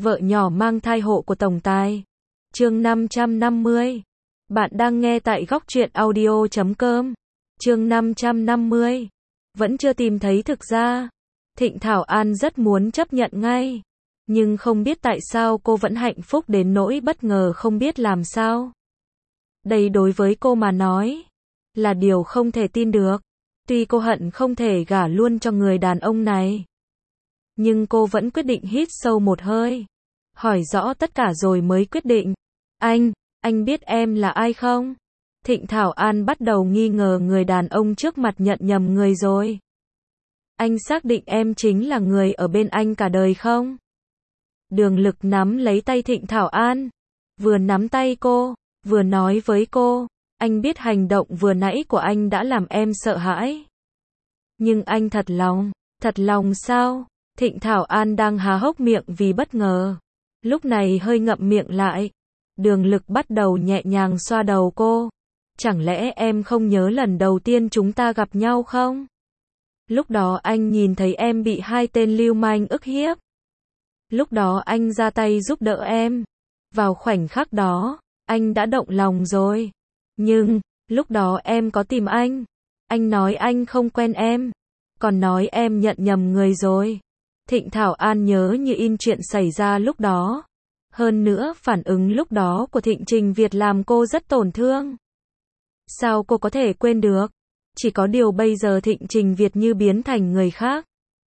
Vợ nhỏ mang thai hộ của tổng tài. Chương 550. Bạn đang nghe tại góc truyện audio.com. Chương 550. Vẫn chưa tìm thấy. Thực ra, Thịnh Thảo An rất muốn chấp nhận ngay. Nhưng không biết tại sao cô vẫn hạnh phúc đến nỗi bất ngờ không biết làm sao. Đây đối với cô mà nói, là điều không thể tin được. Tuy cô hận không thể gả luôn cho người đàn ông này. Nhưng cô vẫn quyết định hít sâu một hơi. Hỏi rõ tất cả rồi mới quyết định. Anh biết em là ai không? Thịnh Thảo An bắt đầu nghi ngờ người đàn ông trước mặt nhận nhầm người rồi. Anh xác định em chính là người ở bên anh cả đời không? Đường Lực nắm lấy tay Thịnh Thảo An. Vừa nắm tay cô, vừa nói với cô. Anh biết hành động vừa nãy của anh đã làm em sợ hãi. Nhưng anh thật lòng sao? Thịnh Thảo An đang há hốc miệng vì bất ngờ. Lúc này hơi ngậm miệng lại. Đường Lực bắt đầu nhẹ nhàng xoa đầu cô. Chẳng lẽ em không nhớ lần đầu tiên chúng ta gặp nhau không? Lúc đó anh nhìn thấy em bị hai tên lưu manh ức hiếp. Lúc đó anh ra tay giúp đỡ em. Vào khoảnh khắc đó, anh đã động lòng rồi. Nhưng, lúc đó em có tìm anh. Anh nói anh không quen em. Còn nói em nhận nhầm người rồi. Thịnh Thảo An nhớ như in chuyện xảy ra lúc đó. Hơn nữa, phản ứng lúc đó của Thịnh Trình Việt làm cô rất tổn thương. Sao cô có thể quên được? Chỉ có điều bây giờ Thịnh Trình Việt như biến thành người khác.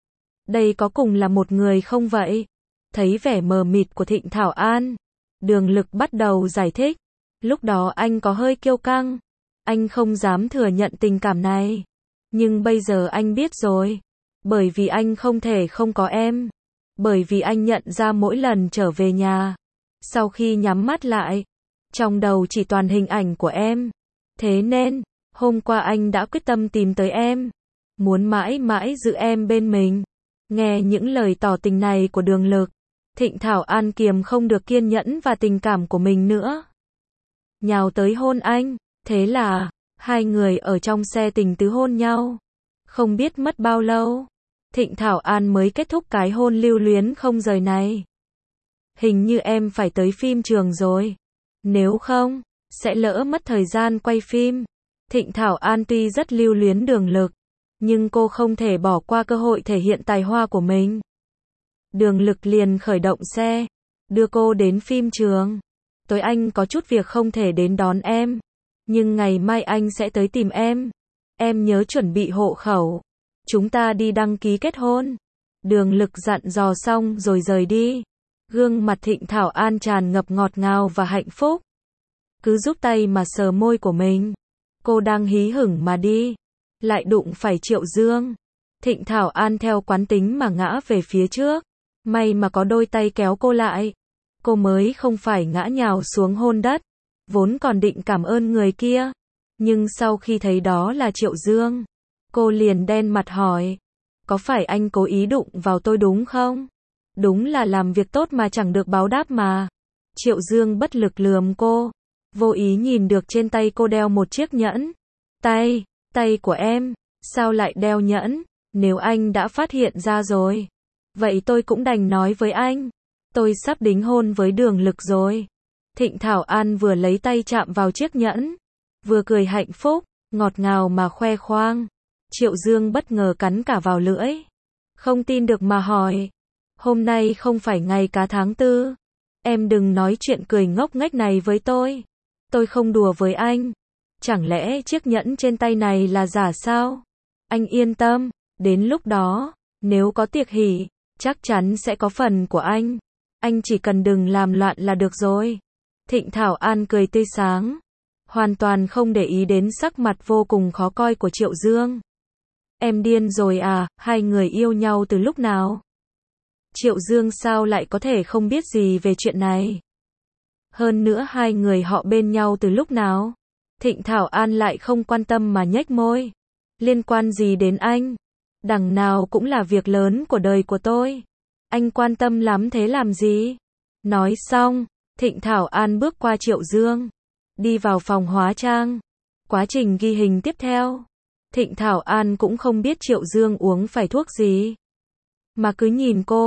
Đây có cùng là một người không vậy? Thấy vẻ mờ mịt của Thịnh Thảo An, Đường Lực bắt đầu giải thích. Lúc đó anh có hơi kiêu căng. Anh không dám thừa nhận tình cảm này. Nhưng bây giờ anh biết rồi. Bởi vì anh không thể không có em. Bởi vì anh nhận ra mỗi lần trở về nhà, sau khi nhắm mắt lại, trong đầu chỉ toàn hình ảnh của em. Thế nên, hôm qua anh đã quyết tâm tìm tới em. Muốn mãi mãi giữ em bên mình. Nghe những lời tỏ tình này của Đường Lực, Thịnh Thảo An kiềm không được kiên nhẫn và tình cảm của mình nữa. Nhào tới hôn anh. Thế là, hai người ở trong xe tình tứ hôn nhau. Không biết mất bao lâu, Thịnh Thảo An mới kết thúc cái hôn lưu luyến không rời này. Hình như em phải tới phim trường rồi. Nếu không, sẽ lỡ mất thời gian quay phim. Thịnh Thảo An tuy rất lưu luyến Đường Lực, nhưng cô không thể bỏ qua cơ hội thể hiện tài hoa của mình. Đường Lực liền khởi động xe, đưa cô đến phim trường. Tối anh có chút việc không thể đến đón em. Nhưng ngày mai anh sẽ tới tìm em. Em nhớ chuẩn bị hộ khẩu. Chúng ta đi đăng ký kết hôn. Đường Lực dặn dò xong rồi rời đi. Gương mặt Thịnh Thảo An tràn ngập ngọt ngào và hạnh phúc. Cứ giúp tay mà sờ môi của mình. Cô đang hí hửng mà đi. Lại đụng phải Triệu Dương. Thịnh Thảo An theo quán tính mà ngã về phía trước. May mà có đôi tay kéo cô lại. Cô mới không phải ngã nhào xuống hôn đất. Vốn còn định cảm ơn người kia. Nhưng sau khi thấy đó là Triệu Dương, cô liền đen mặt hỏi. Có phải anh cố ý đụng vào tôi đúng không? Đúng là làm việc tốt mà chẳng được báo đáp mà. Triệu Dương bất lực lườm cô. Vô ý nhìn được trên tay cô đeo một chiếc nhẫn. Tay của em, sao lại đeo nhẫn? Nếu anh đã phát hiện ra rồi, vậy tôi cũng đành nói với anh. Tôi sắp đính hôn với Đường Lực rồi. Thịnh Thảo An vừa lấy tay chạm vào chiếc nhẫn, vừa cười hạnh phúc, ngọt ngào mà khoe khoang. Triệu Dương bất ngờ cắn cả vào lưỡi. Không tin được mà hỏi. Hôm nay không phải ngày cá tháng 4. Em đừng nói chuyện cười ngốc nghếch này với tôi. Tôi không đùa với anh. Chẳng lẽ chiếc nhẫn trên tay này là giả sao? Anh yên tâm, đến lúc đó, nếu có tiệc hỷ, chắc chắn sẽ có phần của anh. Anh chỉ cần đừng làm loạn là được rồi. Thịnh Thảo An cười tươi sáng, hoàn toàn không để ý đến sắc mặt vô cùng khó coi của Triệu Dương. Em điên rồi à, hai người yêu nhau từ lúc nào? Triệu Dương sao lại có thể không biết gì về chuyện này? Hơn nữa hai người họ bên nhau từ lúc nào? Thịnh Thảo An lại không quan tâm mà nhếch môi. Liên quan gì đến anh? Đằng nào cũng là việc lớn của đời của tôi. Anh quan tâm lắm thế làm gì? Nói xong, Thịnh Thảo An bước qua Triệu Dương, đi vào phòng hóa trang. Quá trình ghi hình tiếp theo, Thịnh Thảo An cũng không biết Triệu Dương uống phải thuốc gì, mà cứ nhìn cô,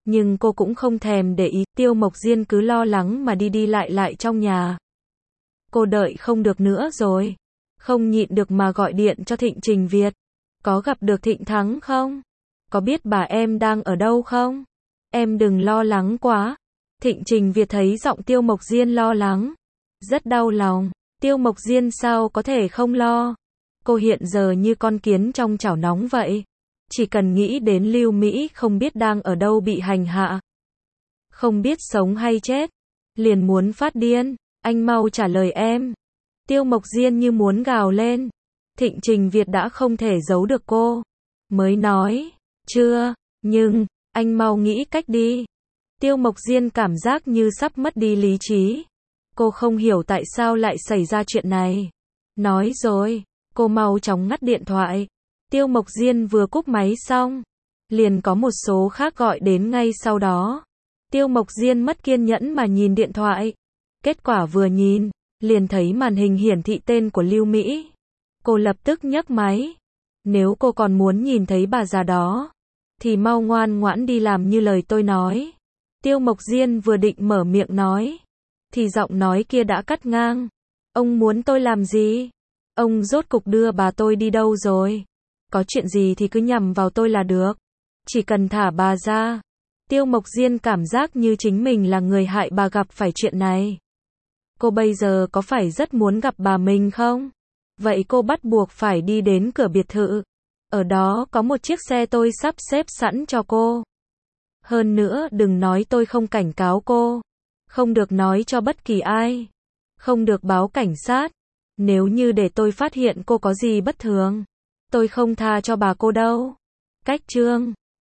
Nhưng cô cũng không thèm để ý, Tiêu Mộc Diên cứ lo lắng mà đi đi lại lại trong nhà. Cô đợi không được nữa rồi. Không nhịn được mà gọi điện cho Thịnh Trình Việt. Có gặp được Thịnh Thắng không? Có biết bà em đang ở đâu không? Em đừng lo lắng quá. Thịnh Trình Việt thấy giọng Tiêu Mộc Diên lo lắng. Rất đau lòng. Tiêu Mộc Diên sao có thể không lo? Cô hiện giờ như con kiến trong chảo nóng vậy. Chỉ cần nghĩ đến Lưu Mỹ không biết đang ở đâu bị hành hạ. Không biết sống hay chết. Liền muốn phát điên. Anh mau trả lời em. Tiêu Mộc Diên như muốn gào lên. Thịnh Trình Việt đã không thể giấu được cô. Mới nói. Chưa. Nhưng. Anh mau nghĩ cách đi. Tiêu Mộc Diên cảm giác như sắp mất đi lý trí. Cô không hiểu tại sao lại xảy ra chuyện này. Nói rồi. Cô mau chóng ngắt điện thoại. Tiêu Mộc Diên vừa cúp máy xong. Liền có một số khác gọi đến ngay sau đó. Tiêu Mộc Diên mất kiên nhẫn mà nhìn điện thoại. Kết quả vừa nhìn. Liền thấy màn hình hiển thị tên của Lưu Mỹ. Cô lập tức nhấc máy. Nếu cô còn muốn nhìn thấy bà già đó. Thì mau ngoan ngoãn đi làm như lời tôi nói. Tiêu Mộc Diên vừa định mở miệng nói. Thì giọng nói kia đã cắt ngang. Ông muốn tôi làm gì? Ông rốt cục đưa bà tôi đi đâu rồi? Có chuyện gì thì cứ nhằm vào tôi là được. Chỉ cần thả bà ra. Tiêu Mộc Diên cảm giác như chính mình là người hại bà gặp phải chuyện này. Cô bây giờ có phải rất muốn gặp bà mình không? Vậy cô bắt buộc phải đi đến cửa biệt thự. Ở đó có một chiếc xe tôi sắp xếp sẵn cho cô. Hơn nữa đừng nói tôi không cảnh cáo cô. Không được nói cho bất kỳ ai. Không được báo cảnh sát. Nếu như để tôi phát hiện cô có gì bất thường. Tôi không tha cho bà cô đâu. Cách chương